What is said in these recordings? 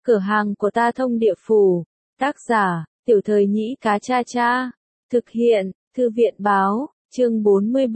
Cửa hàng của ta thông địa phủ. Tác giả, Tiểu Thời Nhĩ Cá Cha Cha. Thực hiện, Thư viện báo, chương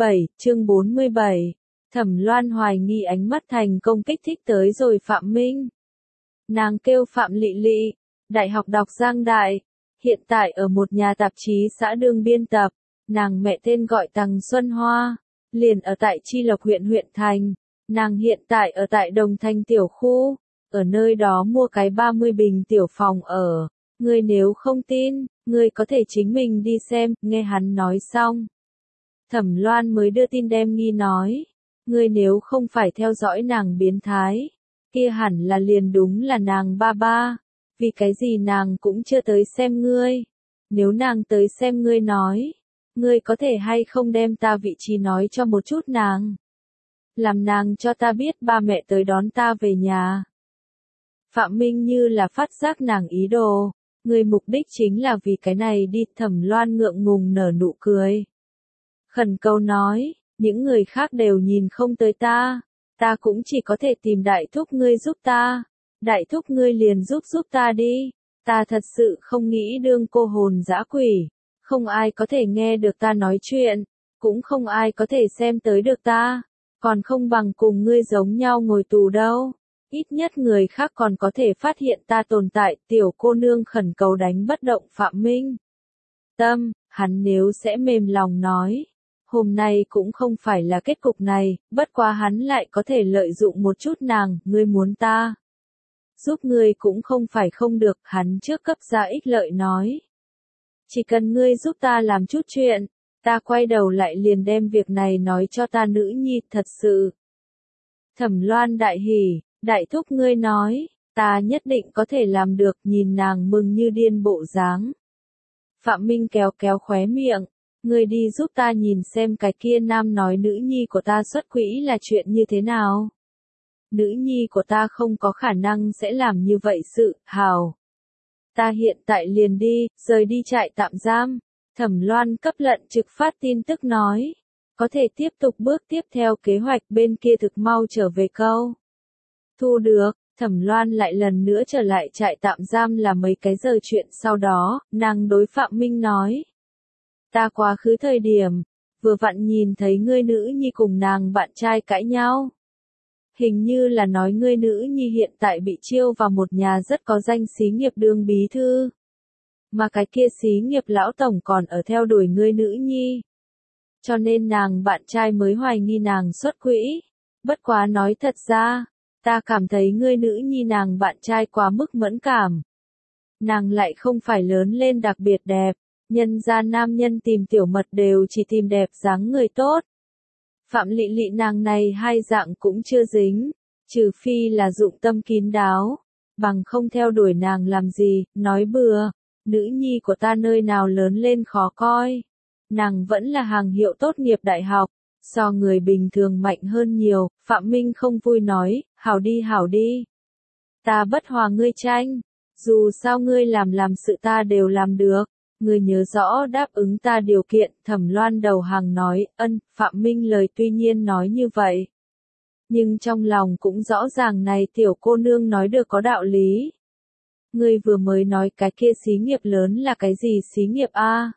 47. Thẩm Loan hoài nghi ánh mắt thành công kích thích tới rồi Phạm Minh. Nàng kêu Phạm Lị Lị, đại học đọc Giang Đại, hiện tại ở một nhà tạp chí xã đương biên tập, nàng mẹ tên gọi Tằng Xuân Hoa, liền ở tại Chi Lộc huyện thành, nàng hiện tại ở tại Đồng Thành tiểu khu, ở nơi đó mua cái 30 bình tiểu phòng ở, ngươi nếu không tin, ngươi có thể chính mình đi xem, nghe hắn nói xong. Thẩm Loan mới đưa tin đem nghi nói, ngươi nếu không phải theo dõi nàng biến thái, kia hẳn là liền đúng là nàng ba, vì cái gì nàng cũng chưa tới xem ngươi, nếu nàng tới xem ngươi nói, ngươi có thể hay không đem ta vị trí nói cho một chút nàng, làm nàng cho ta biết ba mẹ tới đón ta về nhà. Phạm Minh như là phát giác nàng ý đồ, ngươi mục đích chính là vì cái này đi. Thẩm Loan ngượng ngùng nở nụ cười. Khẩn cầu nói, những người khác đều nhìn không tới ta cũng chỉ có thể tìm đại thúc ngươi giúp ta, đại thúc ngươi liền giúp ta đi, ta thật sự không nghĩ đương cô hồn dã quỷ, không ai có thể nghe được ta nói chuyện, cũng không ai có thể xem tới được ta, còn không bằng cùng ngươi giống nhau ngồi tù đâu. Ít nhất người khác còn có thể phát hiện ta tồn tại. Tiểu cô nương khẩn cầu đánh bất động Phạm Minh. Hắn nếu sẽ mềm lòng nói, hôm nay cũng không phải là kết cục này, bất quá hắn lại có thể lợi dụng một chút nàng, ngươi muốn ta giúp ngươi cũng không phải không được, hắn trước cấp ra ích lợi nói. Chỉ cần ngươi giúp ta làm chút chuyện, ta quay đầu lại liền đem việc này nói cho ta nữ nhi. Thật sự. Thẩm Loan đại hỉ. Đại thúc ngươi nói, ta nhất định có thể làm được, nhìn nàng mừng như điên bộ dáng. Phạm Minh kéo khóe miệng, ngươi đi giúp ta nhìn xem cái kia nam nói nữ nhi của ta xuất quỹ là chuyện như thế nào. Nữ nhi của ta không có khả năng sẽ làm như vậy sự, hào. Ta hiện tại liền đi, rời đi trại tạm giam. Thẩm Loan cấp lận trực phát tin tức nói, có thể tiếp tục bước tiếp theo kế hoạch bên kia thực mau trở về câu. Thu được, Thẩm Loan lại lần nữa trở lại trại tạm giam là mấy cái giờ chuyện sau đó, nàng đối Phạm Minh nói. Ta quá khứ thời điểm, vừa vặn nhìn thấy ngươi nữ nhi cùng nàng bạn trai cãi nhau. Hình như là nói ngươi nữ nhi hiện tại bị chiêu vào một nhà rất có danh xí nghiệp đương bí thư. Mà cái kia xí nghiệp lão tổng còn ở theo đuổi ngươi nữ nhi. Cho nên nàng bạn trai mới hoài nghi nàng xuất quỹ. Bất quá nói thật ra, ta cảm thấy ngươi nữ nhi nàng bạn trai quá mức mẫn cảm. Nàng lại không phải lớn lên đặc biệt đẹp, nhân ra nam nhân tìm tiểu mật đều chỉ tìm đẹp dáng người tốt. Phạm Lị Lị nàng này hai dạng cũng chưa dính, trừ phi là dụng tâm kín đáo, bằng không theo đuổi nàng làm gì, nói bừa, nữ nhi của ta nơi nào lớn lên khó coi. Nàng vẫn là hàng hiệu tốt nghiệp đại học, so người bình thường mạnh hơn nhiều. Phạm Minh không vui nói, hảo đi. Ta bất hòa ngươi tranh, dù sao ngươi làm sự ta đều làm được, ngươi nhớ rõ đáp ứng ta điều kiện. Thẩm Loan đầu hàng nói, Phạm Minh lời tuy nhiên nói như vậy. Nhưng trong lòng cũng rõ ràng này tiểu cô nương nói được có đạo lý. Ngươi vừa mới nói cái kia xí nghiệp lớn là cái gì xí nghiệp a?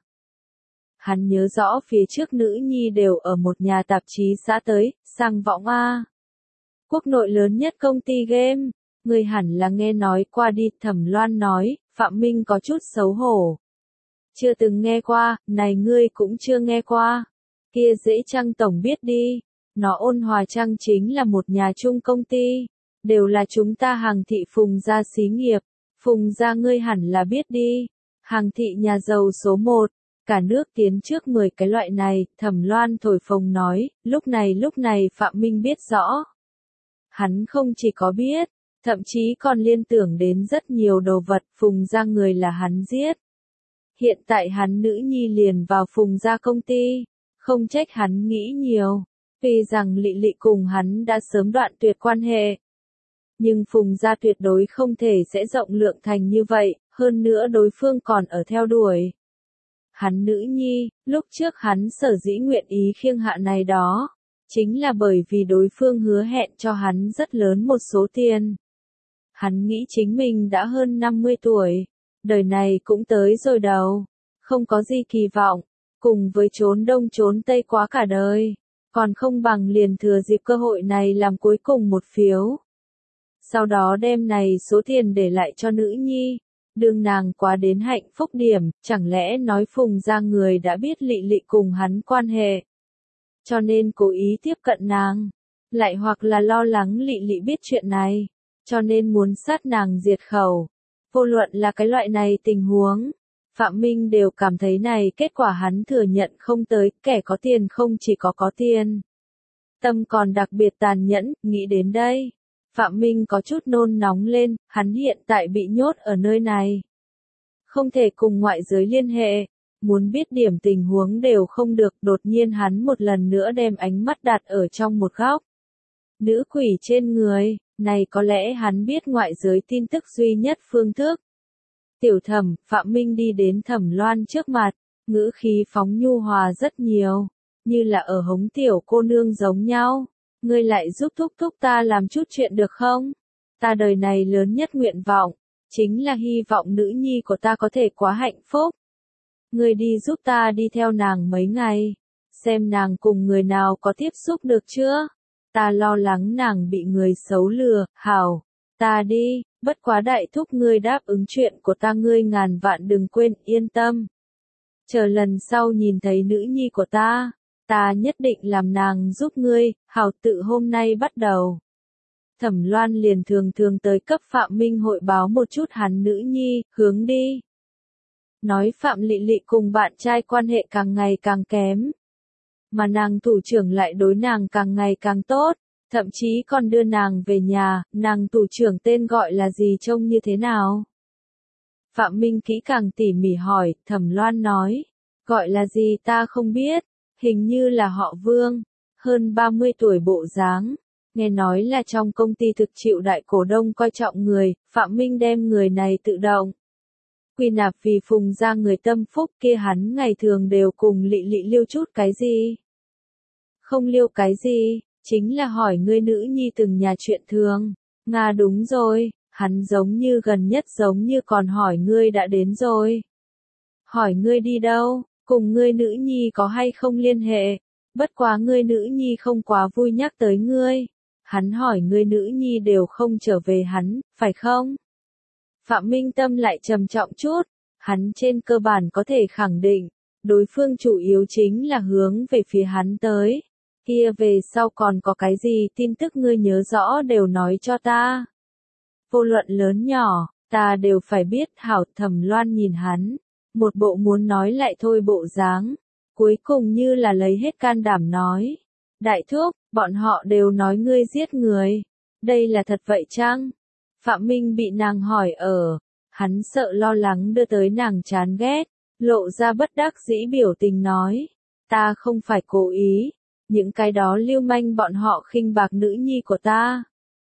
Hắn nhớ rõ phía trước nữ nhi đều ở một nhà tạp chí xã tới, sang võng a. Quốc nội lớn nhất công ty game, người hẳn là nghe nói qua đi. Thẩm Loan nói. Phạm Minh có chút xấu hổ. Chưa từng nghe qua, này ngươi cũng chưa nghe qua. Kia dễ chăng tổng biết đi, nó Ôn Hòa Trăng chính là một nhà chung công ty, đều là chúng ta Hàng thị Phùng gia xí nghiệp. Phùng gia ngươi hẳn là biết đi, Hàng thị nhà giàu số 1. Cả nước tiến trước 10 cái loại này. Thẩm Loan thổi phồng nói. Lúc này Phạm Minh biết rõ. Hắn không chỉ có biết, thậm chí còn liên tưởng đến rất nhiều đồ vật Phùng gia người là hắn giết. Hiện tại hắn nữ nhi liền vào Phùng gia công ty, không trách hắn nghĩ nhiều, tuy rằng Lị Lị cùng hắn đã sớm đoạn tuyệt quan hệ. Nhưng Phùng gia tuyệt đối không thể sẽ rộng lượng thành như vậy, hơn nữa đối phương còn ở theo đuổi. Hắn nữ nhi, lúc trước hắn sở dĩ nguyện ý khiêng hạ này đó, chính là bởi vì đối phương hứa hẹn cho hắn rất lớn một số tiền. Hắn nghĩ chính mình đã hơn 50 tuổi, đời này cũng tới rồi đầu, không có gì kỳ vọng, cùng với trốn đông trốn tây quá cả đời, còn không bằng liền thừa dịp cơ hội này làm cuối cùng một phiếu. Sau đó đem này số tiền để lại cho nữ nhi, đương nàng quá đến hạnh phúc điểm, chẳng lẽ nói Phùng ra người đã biết Lị Lị cùng hắn quan hệ, cho nên cố ý tiếp cận nàng, lại hoặc là lo lắng Lị Lị biết chuyện này, cho nên muốn sát nàng diệt khẩu. Vô luận là cái loại này tình huống, Phạm Minh đều cảm thấy này kết quả hắn thừa nhận không tới, kẻ có tiền không chỉ có tiền. Tâm còn đặc biệt tàn nhẫn, nghĩ đến đây. Phạm Minh có chút nôn nóng lên, hắn hiện tại bị nhốt ở nơi này. Không thể cùng ngoại giới liên hệ, muốn biết điểm tình huống đều không được, đột nhiên hắn một lần nữa đem ánh mắt đặt ở trong một góc. Nữ quỷ trên người, này có lẽ hắn biết ngoại giới tin tức duy nhất phương thức. Tiểu Thẩm, Phạm Minh đi đến Thẩm Loan trước mặt, ngữ khí phóng nhu hòa rất nhiều, như là ở hống tiểu cô nương giống nhau. Ngươi lại giúp thúc thúc ta làm chút chuyện được không? Ta đời này lớn nhất nguyện vọng, chính là hy vọng nữ nhi của ta có thể quá hạnh phúc. Ngươi đi giúp ta đi theo nàng mấy ngày, xem nàng cùng người nào có tiếp xúc được chưa? Ta lo lắng nàng bị người xấu lừa, hảo, ta đi, bất quá đại thúc ngươi đáp ứng chuyện của ta ngươi ngàn vạn đừng quên, yên tâm. Chờ lần sau nhìn thấy nữ nhi của ta nhất định làm nàng giúp ngươi, hảo tự hôm nay bắt đầu. Thẩm Loan liền thường tới cấp Phạm Minh hội báo một chút hắn nữ nhi, hướng đi. Nói Phạm Lị Lị cùng bạn trai quan hệ càng ngày càng kém. Mà nàng thủ trưởng lại đối nàng càng ngày càng tốt, thậm chí còn đưa nàng về nhà, nàng thủ trưởng tên gọi là gì trông như thế nào? Phạm Minh kỹ càng tỉ mỉ hỏi, Thẩm Loan nói, gọi là gì ta không biết. Hình như là họ Vương, hơn 30 tuổi bộ dáng, nghe nói là trong công ty thực chịu đại cổ đông coi trọng người, Phạm Minh đem người này tự động quy nạp vì Phùng ra người tâm phúc kia hắn ngày thường đều cùng Lị Lị liêu chút cái gì? Không liêu cái gì, chính là hỏi ngươi nữ nhi từng nhà chuyện thường. Nga đúng rồi, hắn giống như gần nhất giống như còn hỏi ngươi đã đến rồi. Hỏi ngươi đi đâu? Cùng ngươi nữ nhi có hay không liên hệ, bất quá ngươi nữ nhi không quá vui nhắc tới ngươi. Hắn hỏi ngươi nữ nhi đều không trở về hắn, phải không? Phạm Minh tâm lại trầm trọng chút, hắn trên cơ bản có thể khẳng định, đối phương chủ yếu chính là hướng về phía hắn tới. Kia về sau còn có cái gì tin tức ngươi nhớ rõ đều nói cho ta. Vô luận lớn nhỏ, ta đều phải biết. Hảo. Thẩm Loan nhìn hắn. Một bộ muốn nói lại thôi bộ dáng, cuối cùng như là lấy hết can đảm nói. Đại thúc, bọn họ đều nói ngươi giết người. Đây là thật vậy chăng? Phạm Minh bị nàng hỏi hắn sợ lo lắng đưa tới nàng chán ghét, lộ ra bất đắc dĩ biểu tình nói. Ta không phải cố ý, những cái đó lưu manh bọn họ khinh bạc nữ nhi của ta.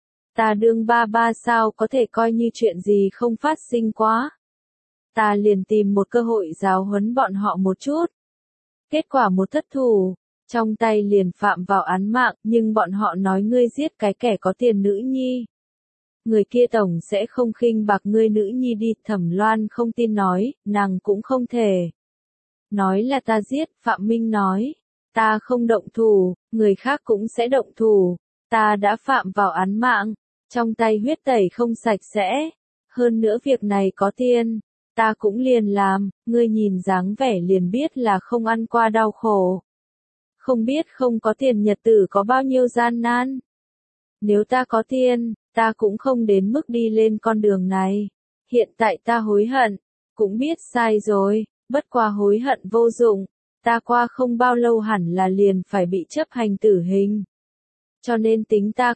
Ta đương ba sao có thể coi như chuyện gì không phát sinh quá. Ta liền tìm một cơ hội giáo huấn bọn họ một chút. Kết quả một thất thủ, trong tay liền phạm vào án mạng, nhưng bọn họ nói ngươi giết cái kẻ có tiền nữ nhi. Người kia tổng sẽ không khinh bạc ngươi nữ nhi đi. Thẩm Loan không tin nói, nàng cũng không thể. Nói là ta giết, Phạm Minh nói. Ta không động thủ, người khác cũng sẽ động thủ. Ta đã phạm vào án mạng, trong tay huyết tẩy không sạch sẽ. Hơn nữa việc này có tiền. Ta cũng liền làm, ngươi nhìn dáng vẻ liền biết là không ăn qua đau khổ. Không biết không có tiền nhật tử có bao nhiêu gian nan. Nếu ta có tiền, ta cũng không đến mức đi lên con đường này. Hiện tại ta hối hận, cũng biết sai rồi, bất quá hối hận vô dụng. Ta qua không bao lâu hẳn là liền phải bị chấp hành tử hình. Cho nên tính ta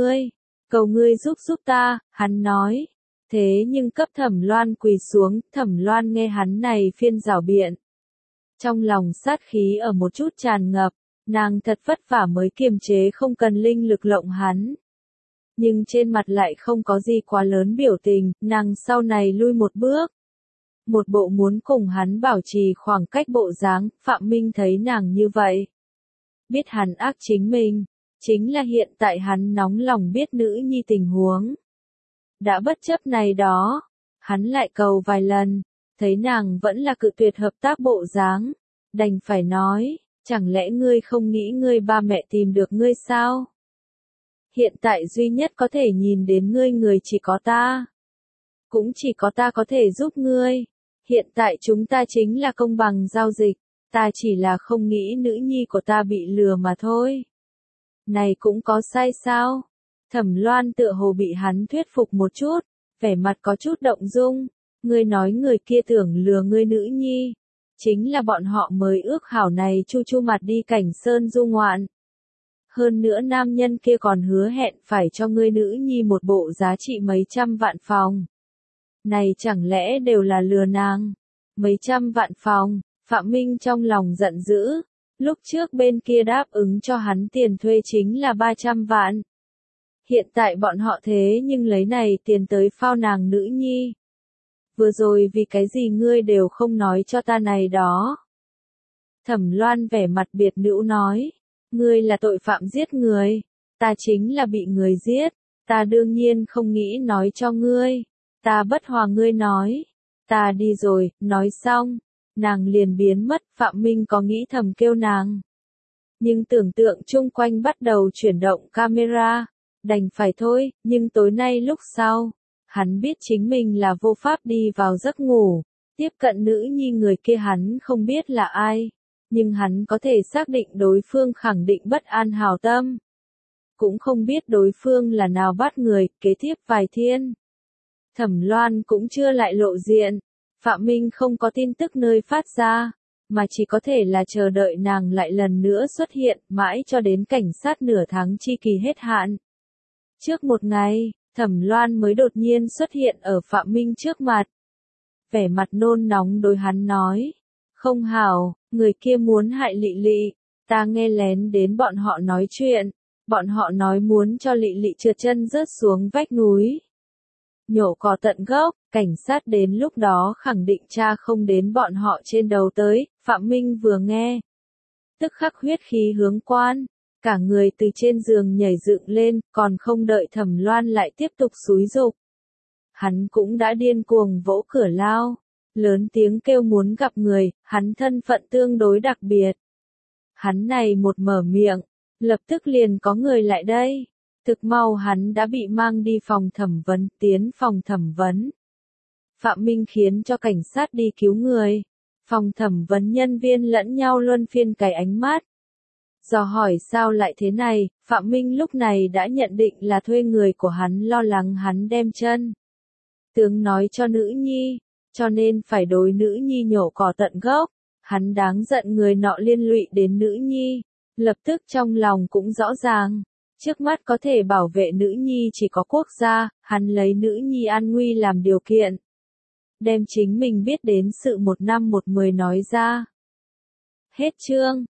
cầu ngươi giúp ta, hắn nói. Thế nhưng cấp Thẩm Loan quỳ xuống, Thẩm Loan nghe hắn này phiên rảo biện. Trong lòng sát khí ở một chút tràn ngập, nàng thật vất vả mới kiềm chế không cần linh lực lộng hắn. Nhưng trên mặt lại không có gì quá lớn biểu tình, nàng sau này lui một bước. Một bộ muốn cùng hắn bảo trì khoảng cách bộ dáng, Phạm Minh thấy nàng như vậy. Biết hắn ác chính mình, chính là hiện tại hắn nóng lòng biết nữ nhi tình huống. Đã bất chấp này đó, hắn lại cầu vài lần, thấy nàng vẫn là cự tuyệt hợp tác bộ dáng, đành phải nói, chẳng lẽ ngươi không nghĩ ngươi ba mẹ tìm được ngươi sao? Hiện tại duy nhất có thể nhìn đến ngươi người chỉ có ta. Cũng chỉ có ta có thể giúp ngươi. Hiện tại chúng ta chính là công bằng giao dịch, ta chỉ là không nghĩ nữ nhi của ta bị lừa mà thôi. Này cũng có sai sao? Thẩm Loan tựa hồ bị hắn thuyết phục một chút, vẻ mặt có chút động dung. Ngươi nói người kia tưởng lừa ngươi nữ nhi. Chính là bọn họ mới ước hảo này chu chu mặt đi cảnh sơn du ngoạn. Hơn nữa nam nhân kia còn hứa hẹn phải cho ngươi nữ nhi một bộ giá trị mấy trăm vạn phòng. Này chẳng lẽ đều là lừa nàng? Mấy trăm vạn phòng, Phạm Minh trong lòng giận dữ. Lúc trước bên kia đáp ứng cho hắn tiền thuê chính là 300 vạn. Hiện tại bọn họ thế nhưng lấy này tiền tới phao nàng nữ nhi. Vừa rồi vì cái gì ngươi đều không nói cho ta này đó. Thẩm Loan vẻ mặt biệt nữ nói. Ngươi là tội phạm giết người. Ta chính là bị người giết. Ta đương nhiên không nghĩ nói cho ngươi. Ta bất hòa ngươi nói. Ta đi rồi, nói xong. Nàng liền biến mất, Phạm Minh có nghĩ thầm kêu nàng. Nhưng tưởng tượng chung quanh bắt đầu chuyển động camera. Đành phải thôi, nhưng tối nay lúc sau. Hắn biết chính mình là vô pháp đi vào giấc ngủ. Tiếp cận nữ nhi người kia hắn không biết là ai. Nhưng hắn có thể xác định đối phương khẳng định bất an hảo tâm. Cũng không biết đối phương là nào bắt người, kế tiếp vài thiên. Thẩm Loan cũng chưa lại lộ diện. Phạm Minh không có tin tức nơi phát ra, mà chỉ có thể là chờ đợi nàng lại lần nữa xuất hiện, mãi cho đến cảnh sát nửa tháng chi kỳ hết hạn. Trước một ngày, Thẩm Loan mới đột nhiên xuất hiện ở Phạm Minh trước mặt. Vẻ mặt nôn nóng đối hắn nói. Không hảo, người kia muốn hại Lị Lị. Ta nghe lén đến bọn họ nói chuyện. Bọn họ nói muốn cho Lị Lị trượt chân rớt xuống vách núi. Nhổ cỏ tận gốc, cảnh sát đến lúc đó khẳng định tra không đến bọn họ trên đầu tới. Phạm Minh vừa nghe. Tức khắc huyết khí hướng quan. Cả người từ trên giường nhảy dựng lên, còn không đợi Thẩm Loan lại tiếp tục xúi giục. Hắn cũng đã điên cuồng vỗ cửa lao. Lớn tiếng kêu muốn gặp người, hắn thân phận tương đối đặc biệt. Hắn này một mở miệng, lập tức liền có người lại đây. Thực mau hắn đã bị mang đi phòng thẩm vấn, tiến phòng thẩm vấn. Phạm Minh khiến cho cảnh sát đi cứu người. Phòng thẩm vấn nhân viên lẫn nhau luân phiên cày ánh mắt. Dò hỏi sao lại thế này, Phạm Minh lúc này đã nhận định là thuê người của hắn lo lắng hắn đem chân. Tướng nói cho nữ nhi, cho nên phải đối nữ nhi nhổ cỏ tận gốc. Hắn đáng giận người nọ liên lụy đến nữ nhi. Lập tức trong lòng cũng rõ ràng. Trước mắt có thể bảo vệ nữ nhi chỉ có quốc gia, hắn lấy nữ nhi an nguy làm điều kiện. Đem chính mình biết đến sự 1 năm 1 10 nói ra. Hết chương.